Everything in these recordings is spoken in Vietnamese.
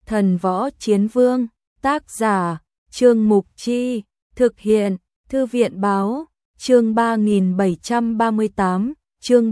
Thần Võ Chiến Vương, tác giả, Trương Mục Chi, thực hiện, Thư viện Báo, chương 3738, chương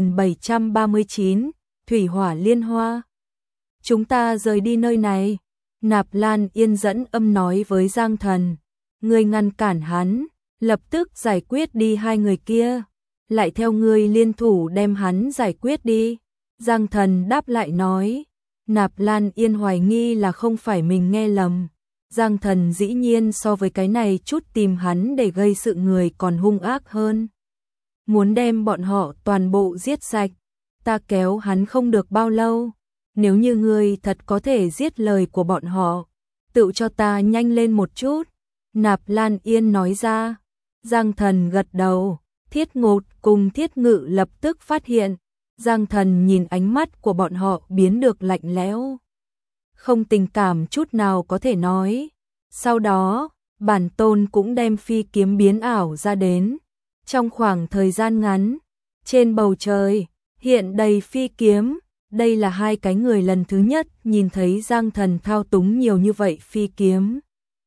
3739, Thủy Hỏa Liên Hoa. Chúng ta rời đi nơi này. Nạp Lan Yên dẫn âm nói với Giang Thần. Ngươi ngăn cản hắn, lập tức giải quyết đi hai người kia. Lại theo ngươi liên thủ đem hắn giải quyết đi. Giang Thần đáp lại nói. Nạp Lan Yên hoài nghi là không phải mình nghe lầm. Giang Thần dĩ nhiên so với cái này chút tìm hắn để gây sự người còn hung ác hơn. Muốn đem bọn họ toàn bộ giết sạch. Ta kéo hắn không được bao lâu. Nếu như ngươi thật có thể giết lời của bọn họ, tự cho ta nhanh lên một chút. Nạp Lan Yên nói ra. Giang Thần gật đầu. Thiết Ngột cùng Thiết Ngự lập tức phát hiện. Giang Thần nhìn ánh mắt của bọn họ biến được lạnh lẽo. Không tình cảm chút nào có thể nói. Sau đó, bản tôn cũng đem phi kiếm biến ảo ra đến. Trong khoảng thời gian ngắn, trên bầu trời, hiện đầy phi kiếm. Đây là hai cái người lần thứ nhất nhìn thấy Giang Thần thao túng nhiều như vậy phi kiếm.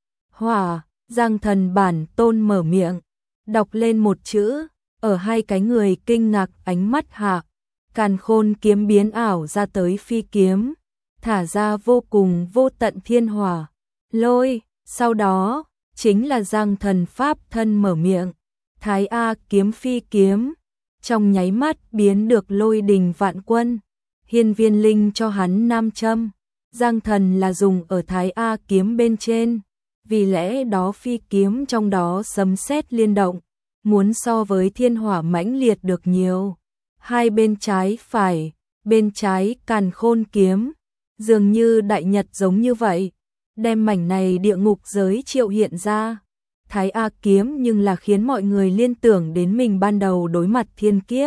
Hỏa, Giang Thần bản tôn mở miệng, đọc lên một chữ, ở hai cái người kinh ngạc ánh mắt hạ. Càn Khôn kiếm biến ảo ra tới phi kiếm, thả ra vô cùng vô tận thiên hỏa, lôi, sau đó, chính là Giang Thần pháp thân mở miệng, Thái A kiếm phi kiếm, trong nháy mắt biến được lôi đình vạn quân, Hiên Viên Linh cho hắn nam châm, Giang Thần là dùng ở Thái A kiếm bên trên, vì lẽ đó phi kiếm trong đó sấm sét liên động, muốn so với thiên hỏa mãnh liệt được nhiều. Hai bên trái phải, bên trái Càn Khôn kiếm, dường như đại nhật giống như vậy, đem mảnh này địa ngục giới triệu hiện ra. Thái A kiếm nhưng là khiến mọi người liên tưởng đến mình ban đầu đối mặt thiên kiếp.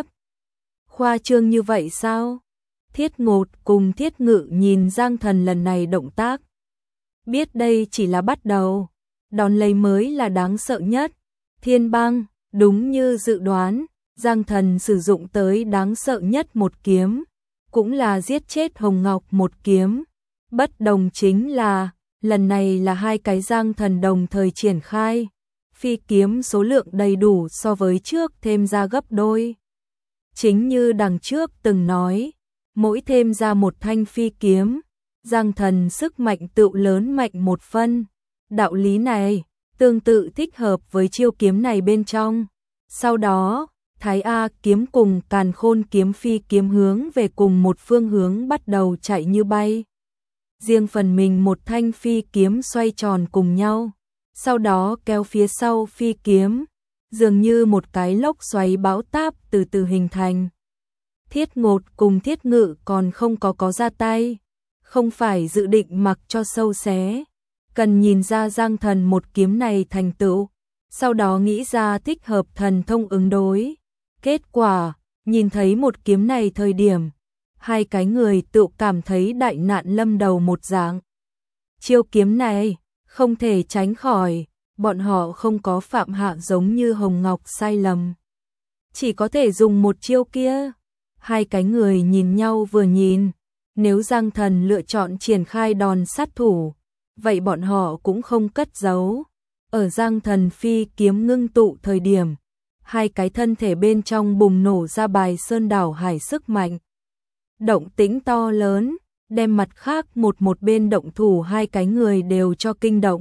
Khoa trương như vậy sao? Thiết Ngột cùng Thiết Ngự nhìn Giang Thần lần này động tác. Biết đây chỉ là bắt đầu, đón lấy mới là đáng sợ nhất. Thiên băng, đúng như dự đoán. Giang Thần sử dụng tới đáng sợ nhất một kiếm, cũng là giết chết Hồng Ngọc một kiếm. Bất đồng chính là, lần này là hai cái Giang Thần đồng thời triển khai. Phi kiếm số lượng đầy đủ so với trước thêm ra gấp đôi. Chính như đằng trước từng nói, mỗi thêm ra một thanh phi kiếm, Giang Thần sức mạnh tự lớn mạnh một phân. Đạo lý này, tương tự thích hợp với chiêu kiếm này bên trong. Sau đó, Thái A kiếm cùng Càn Khôn kiếm phi kiếm hướng về cùng một phương hướng bắt đầu chạy như bay. Riêng phần mình một thanh phi kiếm xoay tròn cùng nhau, sau đó kéo phía sau phi kiếm, dường như một cái lốc xoáy bão táp từ từ hình thành. Thiết Ngột cùng Thiết Ngự còn không có ra tay, không phải dự định mặc cho sâu xé, cần nhìn ra Giang Thần một kiếm này thành tựu, sau đó nghĩ ra thích hợp thần thông ứng đối. Kết quả, nhìn thấy một kiếm này thời điểm, hai cái người tự cảm thấy đại nạn lâm đầu một dạng. Chiêu kiếm này, không thể tránh khỏi, bọn họ không có phạm hạ giống như Hồng Ngọc sai lầm. Chỉ có thể dùng một chiêu kia. Hai cái người nhìn nhau vừa nhìn, nếu Giang Thần lựa chọn triển khai đòn sát thủ, vậy bọn họ cũng không cất giấu. Ở Giang Thần phi kiếm ngưng tụ thời điểm, hai cái thân thể bên trong bùng nổ ra bài sơn đảo hải sức mạnh. Động tĩnh to lớn, đem mặt khác một bên động thủ hai cái người đều cho kinh động.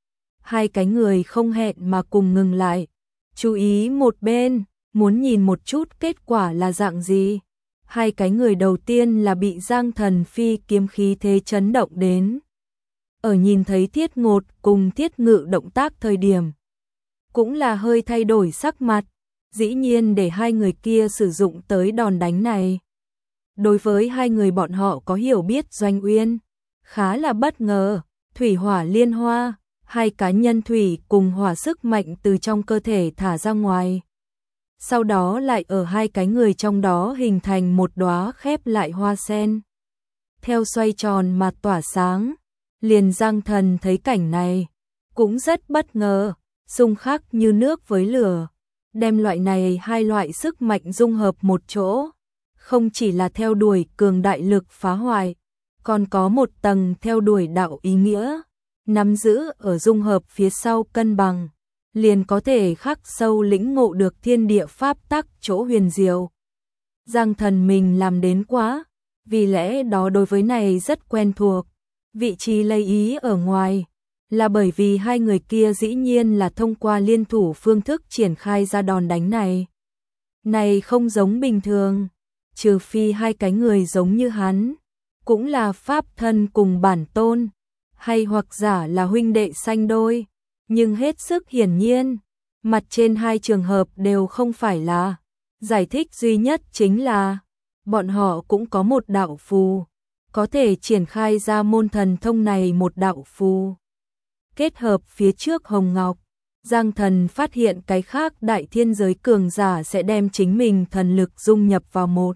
Hai cái người không hẹn mà cùng ngừng lại, chú ý một bên, muốn nhìn một chút kết quả là dạng gì. Hai cái người đầu tiên là bị Giang Thần phi kiếm khí thế chấn động đến. Ở nhìn thấy Thiết Ngột cùng Thiết Ngự động tác thời điểm, cũng là hơi thay đổi sắc mặt, dĩ nhiên để hai người kia sử dụng tới đòn đánh này. Đối với hai người bọn họ có hiểu biết Doanh Uyên, khá là bất ngờ, thủy hỏa liên hoa, hai cá nhân thủy cùng hỏa sức mạnh từ trong cơ thể thả ra ngoài. Sau đó lại ở hai cái người trong đó hình thành một đóa khép lại hoa sen. Theo xoay tròn mà tỏa sáng, liền Giang Thần thấy cảnh này, cũng rất bất ngờ, xung khắc như nước với lửa, đem loại này hai loại sức mạnh dung hợp một chỗ, không chỉ là theo đuổi cường đại lực phá hoại, còn có một tầng theo đuổi đạo ý nghĩa, nắm giữ ở dung hợp phía sau cân bằng, liền có thể khắc sâu lĩnh ngộ được thiên địa pháp tắc chỗ huyền diệu. Giang Thần mình làm đến quá, vì lẽ đó đối với này rất quen thuộc. Vị trí lấy ý ở ngoài, là bởi vì hai người kia dĩ nhiên là thông qua liên thủ phương thức triển khai ra đòn đánh này. Này không giống bình thường, trừ phi hai cái người giống như hắn, cũng là pháp thân cùng bản tôn, hay hoặc giả là huynh đệ sanh đôi, nhưng hết sức hiển nhiên, mặt trên hai trường hợp đều không phải là. Giải thích duy nhất chính là, bọn họ cũng có một đạo phù, có thể triển khai ra môn thần thông này một đạo phù. Kết hợp phía trước Hồng Ngọc, Giang Thần phát hiện cái khác đại thiên giới cường giả sẽ đem chính mình thần lực dung nhập vào một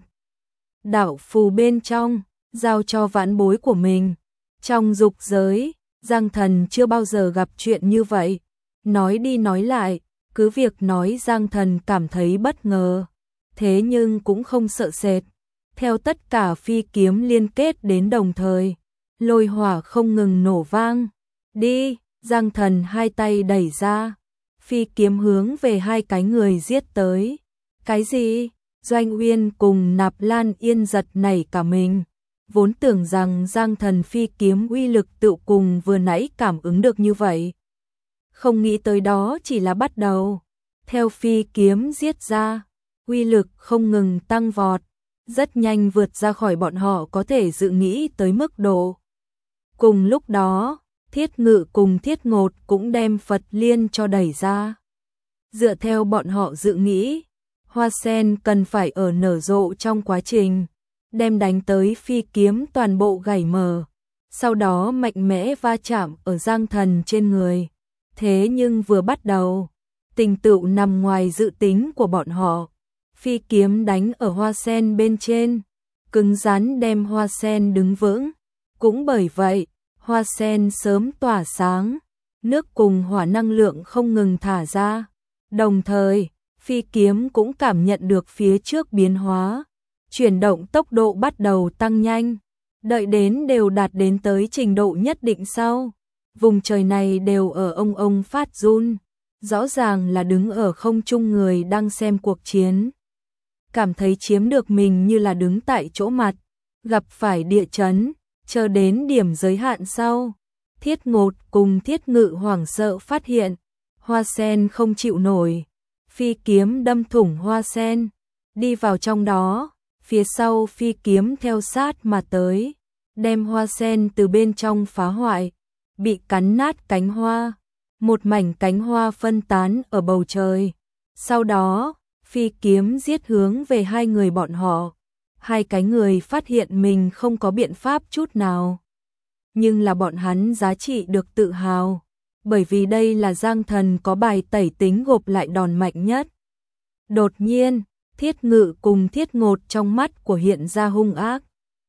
đạo phù bên trong, giao cho vãn bối của mình. Trong dục giới, Giang Thần chưa bao giờ gặp chuyện như vậy. Nói đi nói lại, cứ việc nói Giang Thần cảm thấy bất ngờ, thế nhưng cũng không sợ sệt. Theo tất cả phi kiếm liên kết đến đồng thời, lôi hỏa không ngừng nổ vang. Đi, Giang Thần hai tay đẩy ra, phi kiếm hướng về hai cái người giết tới. Cái gì? Doanh Uyên cùng Nạp Lan Yên giật nảy cả mình. Vốn tưởng rằng Giang Thần phi kiếm uy lực tự cùng vừa nãy cảm ứng được như vậy. Không nghĩ tới đó chỉ là bắt đầu. Theo phi kiếm giết ra, uy lực không ngừng tăng vọt, rất nhanh vượt ra khỏi bọn họ có thể dự nghĩ tới mức độ. Cùng lúc đó, Thiết Ngự cùng Thiết Ngột cũng đem Phật Liên cho đẩy ra. Dựa theo bọn họ dự nghĩ, hoa sen cần phải ở nở rộ trong quá trình, đem đánh tới phi kiếm toàn bộ gảy mở, sau đó mạnh mẽ va chạm ở Giang Thần trên người. Thế nhưng vừa bắt đầu, tình tựu nằm ngoài dự tính của bọn họ. Phi kiếm đánh ở hoa sen bên trên, cứng rắn đem hoa sen đứng vững. Cũng bởi vậy, hoa sen sớm tỏa sáng, nước cùng hỏa năng lượng không ngừng thả ra. Đồng thời, phi kiếm cũng cảm nhận được phía trước biến hóa, chuyển động tốc độ bắt đầu tăng nhanh. Đợi đến đều đạt đến tới trình độ nhất định sau, vùng trời này đều ở ông phát run. Rõ ràng là đứng ở không trung người đang xem cuộc chiến, cảm thấy chiếm được mình như là đứng tại chỗ mặt, gặp phải địa chấn, chờ đến điểm giới hạn sau. Thiết Ngột cùng Thiết Ngự hoảng sợ phát hiện, hoa sen không chịu nổi, phi kiếm đâm thủng hoa sen, đi vào trong đó, phía sau phi kiếm theo sát mà tới, đem hoa sen từ bên trong phá hoại, bị cắn nát cánh hoa, một mảnh cánh hoa phân tán ở bầu trời. Sau đó, phi kiếm giết hướng về hai người bọn họ. Hai cái người phát hiện mình không có biện pháp chút nào. Nhưng là bọn hắn giá trị được tự hào, bởi vì đây là Giang Thần có bài tẩy tính gộp lại đòn mạnh nhất. Đột nhiên, Thiết Ngự cùng Thiết Ngột trong mắt của hiện ra hung ác.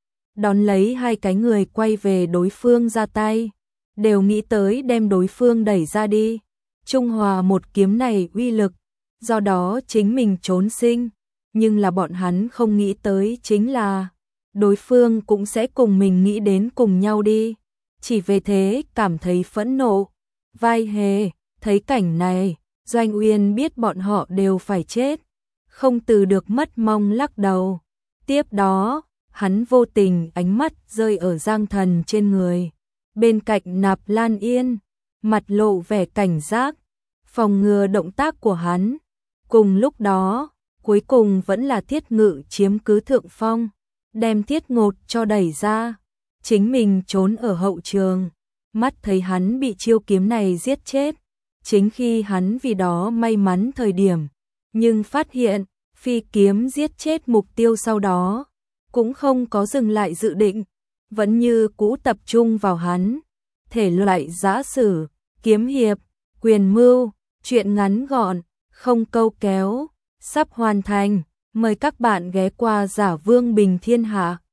Đón lấy hai cái người quay về đối phương ra tay, đều nghĩ tới đem đối phương đẩy ra đi. Trung hòa một kiếm này uy lực, do đó chính mình trốn sinh. Nhưng là bọn hắn không nghĩ tới chính là đối phương cũng sẽ cùng mình nghĩ đến cùng nhau đi. Chỉ về thế cảm thấy phẫn nộ. Vai hề, thấy cảnh này, Doanh Uyên biết bọn họ đều phải chết, không từ được mất mong lắc đầu. Tiếp đó, hắn vô tình ánh mắt rơi ở Giang Thần trên người. Bên cạnh Nạp Lan Yên, mặt lộ vẻ cảnh giác, phòng ngừa động tác của hắn. Cùng lúc đó, cuối cùng vẫn là Thiết Ngự chiếm cứ thượng phong, đem Thiết Ngột cho đẩy ra, chính mình trốn ở hậu trường, mắt thấy hắn bị chiêu kiếm này giết chết. Chính khi hắn vì đó may mắn thời điểm, nhưng phát hiện phi kiếm giết chết mục tiêu sau đó, cũng không có dừng lại dự định, vẫn như cũ tập trung vào hắn. Thể loại giã sử, kiếm hiệp, quyền mưu, truyện ngắn gọn, không câu kéo, sắp hoàn thành. Mời các bạn ghé qua Giả Vương Bình Thiên Hạ.